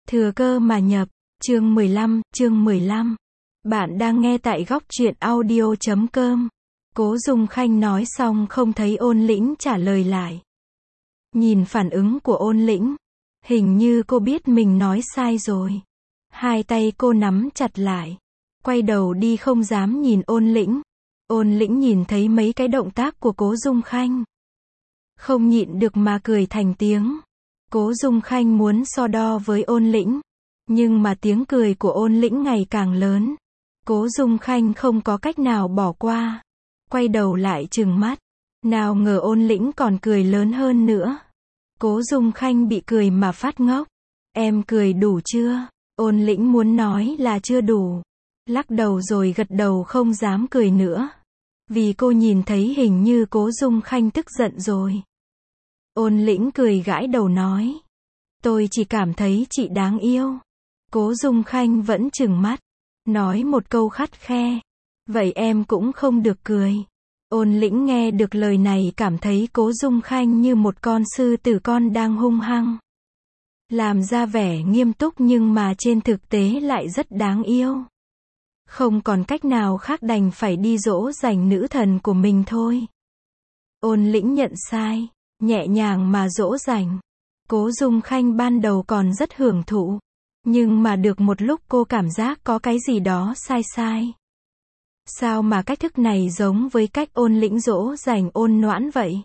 Thừa cơ mà nhập, chương 15. Bạn đang nghe tại góc truyện audio.com. Cố Dung Khanh nói xong không thấy Ôn Lĩnh trả lời lại. Nhìn phản ứng của Ôn Lĩnh, hình như cô biết mình nói sai rồi. Hai tay cô nắm chặt lại, quay đầu đi không dám nhìn Ôn Lĩnh. Ôn Lĩnh nhìn thấy mấy cái động tác của Cố Dung Khanh, không nhịn được mà cười thành tiếng. Cố Dung Khanh muốn so đo với Ôn Lĩnh, nhưng mà tiếng cười của Ôn Lĩnh ngày càng lớn. Cố Dung Khanh không có cách nào bỏ qua, quay đầu lại trừng mắt. Nào ngờ Ôn Lĩnh còn cười lớn hơn nữa. Cố Dung Khanh bị cười mà phát ngốc. Em cười đủ chưa? Ôn Lĩnh muốn nói là chưa đủ, lắc đầu rồi gật đầu không dám cười nữa. Vì cô nhìn thấy hình như Cố Dung Khanh tức giận rồi. Ôn Lĩnh cười gãi đầu nói. Tôi chỉ cảm thấy chị đáng yêu. Cố Dung Khanh vẫn trừng mắt, nói một câu khắt khe. Vậy em cũng không được cười. Ôn Lĩnh nghe được lời này cảm thấy Cố Dung Khanh như một con sư tử con đang hung hăng, làm ra vẻ nghiêm túc nhưng mà trên thực tế lại rất đáng yêu. Không còn cách nào khác đành phải đi dỗ dành nữ thần của mình thôi. Ôn Lĩnh nhận sai, nhẹ nhàng mà dỗ dành. Cố Dung Khanh ban đầu còn rất hưởng thụ, nhưng mà được một lúc cô cảm giác có cái gì đó sai sai. Sao mà cách thức này giống với cách Ôn Lĩnh dỗ dành Ôn Noãn vậy?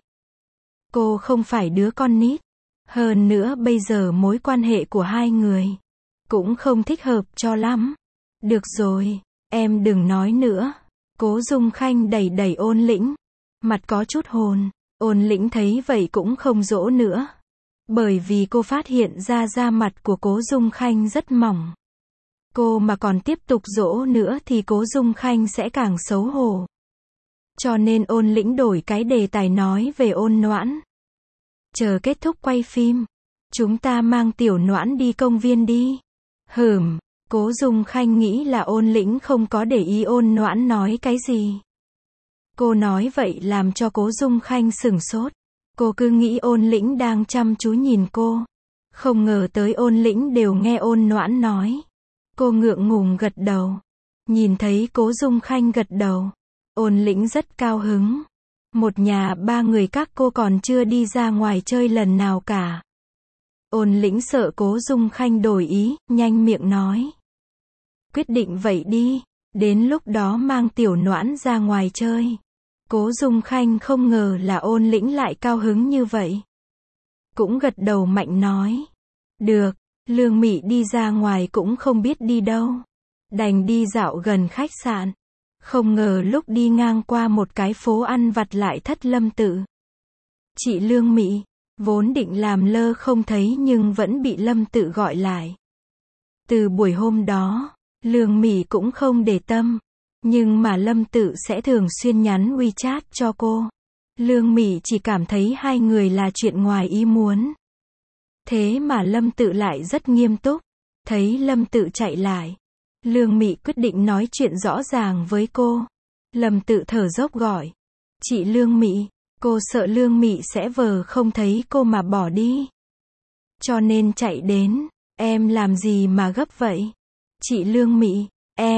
Cô không phải đứa con nít. Hơn nữa bây giờ mối quan hệ của hai người cũng không thích hợp cho lắm. Được rồi, em đừng nói nữa. Cố Dung Khanh đẩy đẩy Ôn Lĩnh, mặt có chút hồn. Ôn Lĩnh thấy vậy cũng không dỗ nữa, bởi vì cô phát hiện ra da mặt của Cố Dung Khanh rất mỏng. Cô mà còn tiếp tục dỗ nữa thì Cố Dung Khanh sẽ càng xấu hổ. Cho nên Ôn Lĩnh đổi cái đề tài nói về Ôn Noãn. Chờ kết thúc quay phim, chúng ta mang Tiểu Noãn đi công viên đi. Cố Dung Khanh nghĩ là Ôn Lĩnh không có để ý Ôn Noãn nói cái gì. Cô nói vậy làm cho Cố Dung Khanh sửng sốt. Cô cứ nghĩ Ôn Lĩnh đang chăm chú nhìn cô. Không ngờ tới Ôn Lĩnh đều nghe Ôn Noãn nói. Cô ngượng ngùng gật đầu. Nhìn thấy Cố Dung Khanh gật đầu, Ôn Lĩnh rất cao hứng. Một nhà ba người các cô còn chưa đi ra ngoài chơi lần nào cả. Ôn Lĩnh sợ Cố Dung Khanh đổi ý, nhanh miệng nói. Quyết định vậy đi, đến lúc đó mang Tiểu Noãn ra ngoài chơi. Cố Dung Khanh không ngờ là Ôn Lĩnh lại cao hứng như vậy. Cũng gật đầu mạnh nói. Được, Lương Mị đi ra ngoài cũng không biết đi đâu. Đành đi dạo gần khách sạn. Không ngờ lúc đi ngang qua một cái phố ăn vặt lại thất Lâm Tự. Chị Lương Mị, vốn định làm lơ không thấy nhưng vẫn bị Lâm Tự gọi lại. Từ buổi hôm đó, Lương Mị cũng không để tâm. Nhưng mà Lâm Tự sẽ thường xuyên nhắn WeChat cho cô. Lương Mị chỉ cảm thấy hai người là chuyện ngoài ý muốn. Thế mà Lâm Tự lại rất nghiêm túc. Thấy Lâm Tự chạy lại, Lương Mị quyết định nói chuyện rõ ràng với cô. Lâm Tự thở dốc gọi. Chị Lương Mị, cô sợ Lương Mị sẽ vờ không thấy cô mà bỏ đi. Cho nên chạy đến. Em làm gì mà gấp vậy? Chị Lương Mị,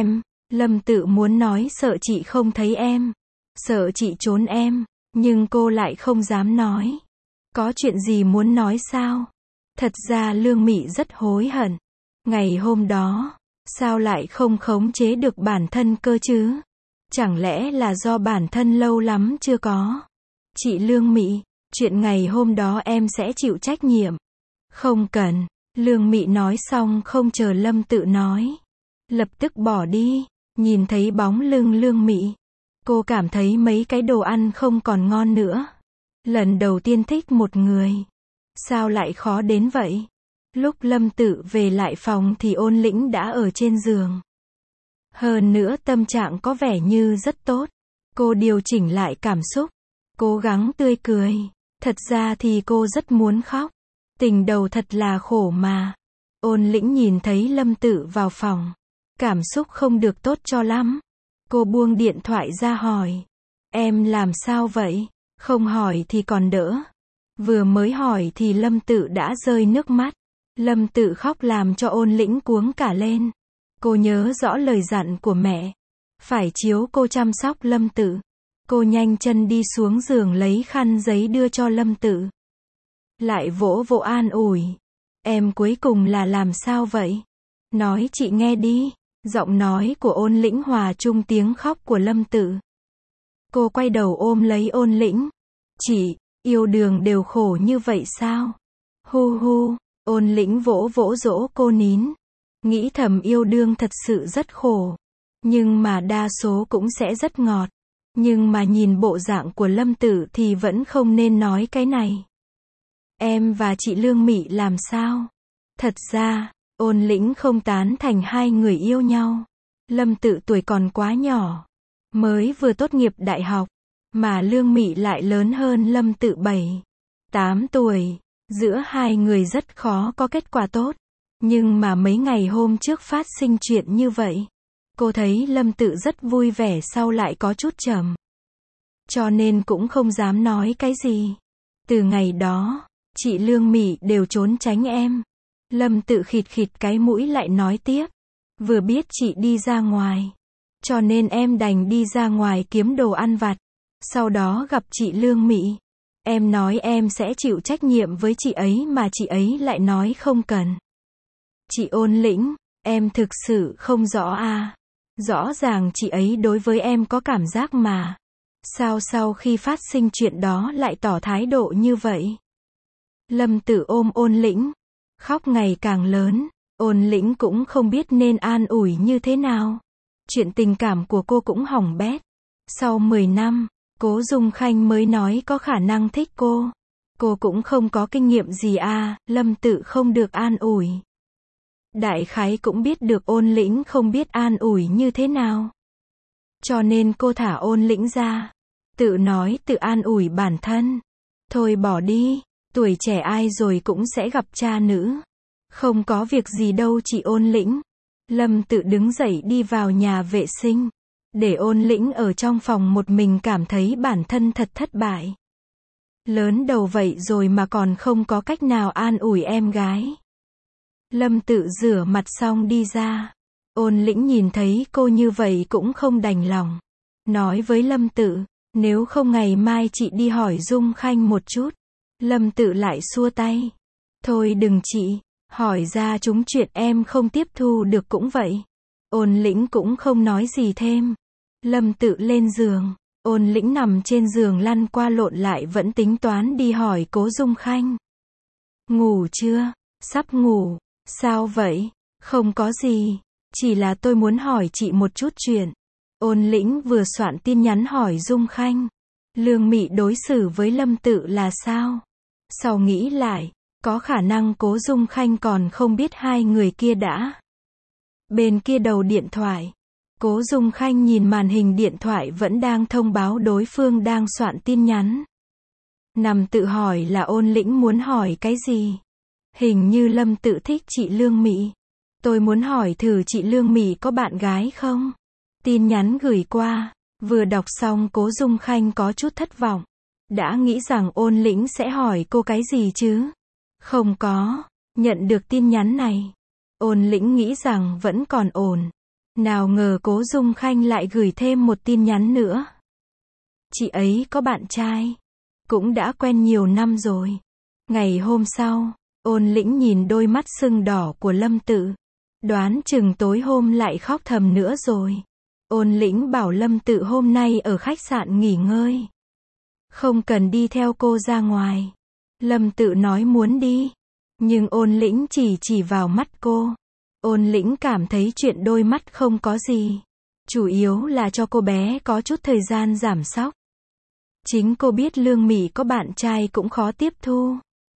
Lâm Tự muốn nói sợ chị không thấy em. Sợ chị trốn em, nhưng cô lại không dám nói. Có chuyện gì muốn nói sao? Thật ra Lương Mị rất hối hận. Ngày hôm đó, sao lại không khống chế được bản thân cơ chứ? Chẳng lẽ là do bản thân lâu lắm chưa có? Chị Lương Mị, chuyện ngày hôm đó em sẽ chịu trách nhiệm. Không cần. Lương Mị nói xong không chờ Lâm Tự nói, lập tức bỏ đi. Nhìn thấy bóng lưng Lương Mị, cô cảm thấy mấy cái đồ ăn không còn ngon nữa. Lần đầu tiên thích một người, sao lại khó đến vậy? Lúc Lâm Tự về lại phòng thì Ôn Lĩnh đã ở trên giường. Hơn nữa tâm trạng có vẻ như rất tốt. Cô điều chỉnh lại cảm xúc, cố gắng tươi cười. Thật ra thì cô rất muốn khóc. Tình đầu thật là khổ mà. Ôn Lĩnh nhìn thấy Lâm Tự vào phòng, cảm xúc không được tốt cho lắm. Cô buông điện thoại ra hỏi. Em làm sao vậy? Không hỏi thì còn đỡ. Vừa mới hỏi thì Lâm Tự đã rơi nước mắt. Lâm Tự khóc làm cho Ôn Lĩnh cuống cả lên. Cô nhớ rõ lời dặn của mẹ. Phải chiếu cô chăm sóc Lâm Tự. Cô nhanh chân đi xuống giường lấy khăn giấy đưa cho Lâm Tự. Lại vỗ vỗ an ủi. Em cuối cùng là làm sao vậy? Nói chị nghe đi. Giọng nói của Ôn Lĩnh hòa chung tiếng khóc của Lâm Tự. Cô quay đầu ôm lấy Ôn Lĩnh. Chị, yêu đương đều khổ như vậy sao? Hu hu, Ôn Lĩnh vỗ vỗ dỗ cô nín. Nghĩ thầm yêu đương thật sự rất khổ. Nhưng mà đa số cũng sẽ rất ngọt. Nhưng mà nhìn bộ dạng của Lâm Tự thì vẫn không nên nói cái này. Em và chị Lương Mị làm sao? Thật ra, Ôn Lĩnh không tán thành hai người yêu nhau. Lâm Tự tuổi còn quá nhỏ. Mới vừa tốt nghiệp đại học. Mà Lương Mị lại lớn hơn Lâm Tự 7, 8 tuổi. Giữa hai người rất khó có kết quả tốt. Nhưng mà mấy ngày hôm trước phát sinh chuyện như vậy. Cô thấy Lâm Tự rất vui vẻ sau lại có chút trầm. Cho nên cũng không dám nói cái gì. Từ ngày đó, chị Lương Mị đều trốn tránh em. Lâm Tự khịt khịt cái mũi lại nói tiếp. Vừa biết chị đi ra ngoài. Cho nên em đành đi ra ngoài kiếm đồ ăn vặt. Sau đó gặp chị Lương Mị. Em nói em sẽ chịu trách nhiệm với chị ấy mà chị ấy lại nói không cần. Chị Ôn Lĩnh, em thực sự không rõ à. Rõ ràng chị ấy đối với em có cảm giác mà. Sao sau khi phát sinh chuyện đó lại tỏ thái độ như vậy? Lâm Tự ôm Ôn Lĩnh. Khóc ngày càng lớn. Ôn Lĩnh cũng không biết nên an ủi như thế nào. Chuyện tình cảm của cô cũng hỏng bét. Sau 10 năm, Cố Dung Khanh mới nói có khả năng thích cô. Cô cũng không có kinh nghiệm gì à, Lâm Tự không được an ủi. Đại khái cũng biết được Ôn Lĩnh không biết an ủi như thế nào. Cho nên cô thả Ôn Lĩnh ra. Tự nói tự an ủi bản thân. Thôi bỏ đi, tuổi trẻ ai rồi cũng sẽ gặp cha nữ. Không có việc gì đâu chị Ôn Lĩnh. Lâm Tự đứng dậy đi vào nhà vệ sinh. Để Ôn Lĩnh ở trong phòng một mình cảm thấy bản thân thật thất bại. Lớn đầu vậy rồi mà còn không có cách nào an ủi em gái. Lâm Tự rửa mặt xong đi ra. Ôn Lĩnh nhìn thấy cô như vậy cũng không đành lòng. Nói với Lâm Tự, nếu không ngày mai chị đi hỏi Dung Khanh một chút. Lâm Tự lại xua tay. Thôi đừng chị, hỏi ra chúng chuyện em không tiếp thu được cũng vậy. Ôn Lĩnh cũng không nói gì thêm. Lâm Tự lên giường. Ôn Lĩnh nằm trên giường lăn qua lộn lại vẫn tính toán đi hỏi Cố Dung Khanh. Ngủ chưa? Sắp ngủ. Sao vậy? Không có gì. Chỉ là tôi muốn hỏi chị một chút chuyện. Ôn Lĩnh vừa soạn tin nhắn hỏi Dung Khanh. Lương Mị đối xử với Lâm Tự là sao? Sau nghĩ lại, có khả năng Cố Dung Khanh còn không biết hai người kia đã. Bên kia đầu điện thoại. Cố Dung Khanh nhìn màn hình điện thoại vẫn đang thông báo đối phương đang soạn tin nhắn. Nằm tự hỏi là Ôn Lĩnh muốn hỏi cái gì? Hình như Lâm Tự thích chị Lương Mị. Tôi muốn hỏi thử chị Lương Mị có bạn gái không? Tin nhắn gửi qua. Vừa đọc xong Cố Dung Khanh có chút thất vọng. Đã nghĩ rằng Ôn Lĩnh sẽ hỏi cô cái gì chứ? Không có. Nhận được tin nhắn này. Ôn Lĩnh nghĩ rằng vẫn còn ổn. Nào ngờ Cố Dung Khanh lại gửi thêm một tin nhắn nữa. Chị ấy có bạn trai. Cũng đã quen nhiều năm rồi. Ngày hôm sau, Ôn Lĩnh nhìn đôi mắt sưng đỏ của Lâm Tự. Đoán chừng tối hôm lại khóc thầm nữa rồi. Ôn Lĩnh bảo Lâm Tự hôm nay ở khách sạn nghỉ ngơi. Không cần đi theo cô ra ngoài. Lâm Tự nói muốn đi. Nhưng Ôn Lĩnh chỉ vào mắt cô. Ôn Lĩnh cảm thấy chuyện đôi mắt không có gì. Chủ yếu là cho cô bé có chút thời gian giảm sóc. Chính cô biết Lương Mị có bạn trai cũng khó tiếp thu.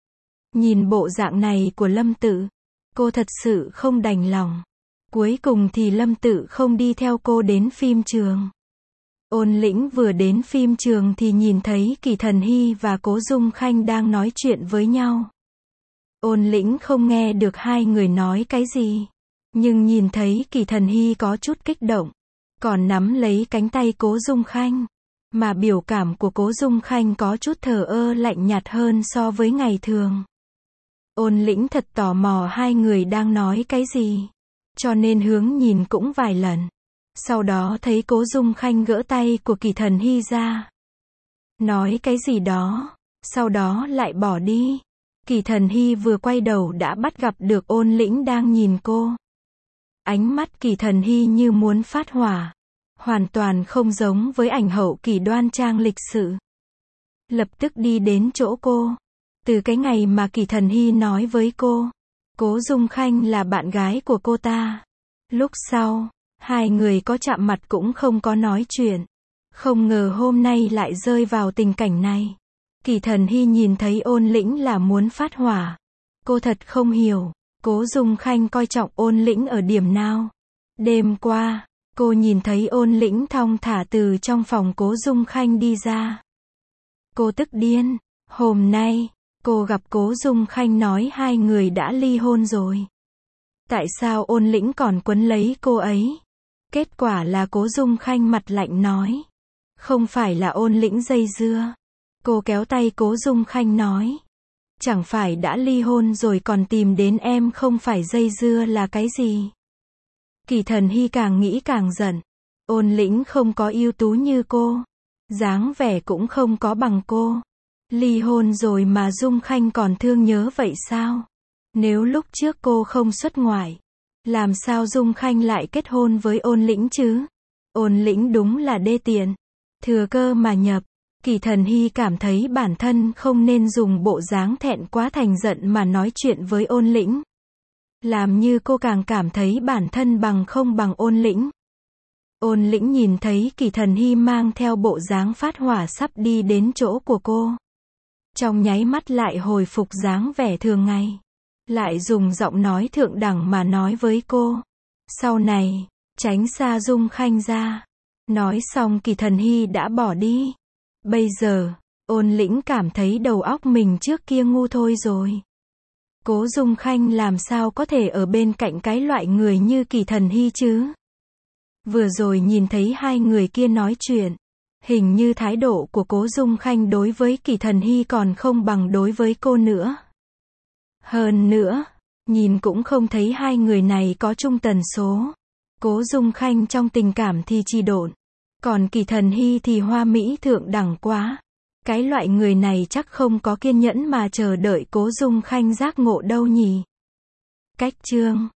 Nhìn bộ dạng này của Lâm Tự, cô thật sự không đành lòng. Cuối cùng thì Lâm Tự không đi theo cô đến phim trường. Ôn Lĩnh vừa đến phim trường thì nhìn thấy Kỳ Thần Hy và Cố Dung Khanh đang nói chuyện với nhau. Ôn Lĩnh không nghe được hai người nói cái gì. Nhưng nhìn thấy Kỳ Thần Hy có chút kích động. Còn nắm lấy cánh tay Cố Dung Khanh. Mà biểu cảm của Cố Dung Khanh có chút thờ ơ lạnh nhạt hơn so với ngày thường. Ôn Lĩnh thật tò mò hai người đang nói cái gì, cho nên hướng nhìn cũng vài lần. Sau đó thấy Cố Dung Khanh gỡ tay của Kỳ Thần Hy ra, nói cái gì đó, sau đó lại bỏ đi. Kỳ Thần Hy vừa quay đầu đã bắt gặp được Ôn Lĩnh đang nhìn cô. Ánh mắt Kỳ Thần Hy như muốn phát hỏa, hoàn toàn không giống với ảnh hậu kỳ đoan trang lịch sự. Lập tức đi đến chỗ cô. Từ cái ngày mà Kỳ Thần Hy nói với cô, Cố Dung Khanh là bạn gái của cô ta. Lúc sau, hai người có chạm mặt cũng không có nói chuyện. Không ngờ hôm nay lại rơi vào tình cảnh này. Kỳ Thần Hy nhìn thấy Ôn Lĩnh là muốn phát hỏa. Cô thật không hiểu, Cố Dung Khanh coi trọng Ôn Lĩnh ở điểm nào. Đêm qua, cô nhìn thấy Ôn Lĩnh thong thả từ trong phòng Cố Dung Khanh đi ra. Cô tức điên. Hôm nay, cô gặp Cố Dung Khanh nói hai người đã ly hôn rồi. Tại sao Ôn Lĩnh còn quấn lấy cô ấy? Kết quả là Cố Dung Khanh mặt lạnh nói, không phải là Ôn Lĩnh dây dưa. Cô kéo tay Cố Dung Khanh nói, chẳng phải đã ly hôn rồi còn tìm đến em, không phải dây dưa là cái gì? Kỳ Thần Hy càng nghĩ càng giận. Ôn Lĩnh không có ưu tú như cô, dáng vẻ cũng không có bằng cô. Ly hôn rồi mà Dung Khanh còn thương nhớ vậy sao? Nếu lúc trước cô không xuất ngoại, làm sao Dung Khanh lại kết hôn với Ôn Lĩnh chứ? Ôn Lĩnh đúng là đê tiện, thừa cơ mà nhập. Kỳ Thần Hy cảm thấy bản thân không nên dùng bộ dáng thẹn quá thành giận mà nói chuyện với Ôn Lĩnh. Làm như cô càng cảm thấy bản thân bằng không bằng Ôn Lĩnh. Ôn Lĩnh nhìn thấy Kỳ Thần Hy mang theo bộ dáng phát hỏa sắp đi đến chỗ của cô. Trong nháy mắt lại hồi phục dáng vẻ thường ngày. Lại dùng giọng nói thượng đẳng mà nói với cô, sau này, tránh xa Dung Khanh ra. Nói xong Kỳ Thần Hy đã bỏ đi. Bây giờ, Ôn Lĩnh cảm thấy đầu óc mình trước kia ngu thôi rồi. Cố Dung Khanh làm sao có thể ở bên cạnh cái loại người như Kỳ Thần Hy chứ? Vừa rồi nhìn thấy hai người kia nói chuyện, hình như thái độ của Cố Dung Khanh đối với Kỳ Thần Hy còn không bằng đối với cô nữa. Hơn nữa, nhìn cũng không thấy hai người này có chung tần số. Cố Dung Khanh trong tình cảm thì trì độn, còn Kỳ Thần Hy thì hoa mỹ thượng đẳng quá. Cái loại người này chắc không có kiên nhẫn mà chờ đợi Cố Dung Khanh giác ngộ đâu nhỉ. Cách chương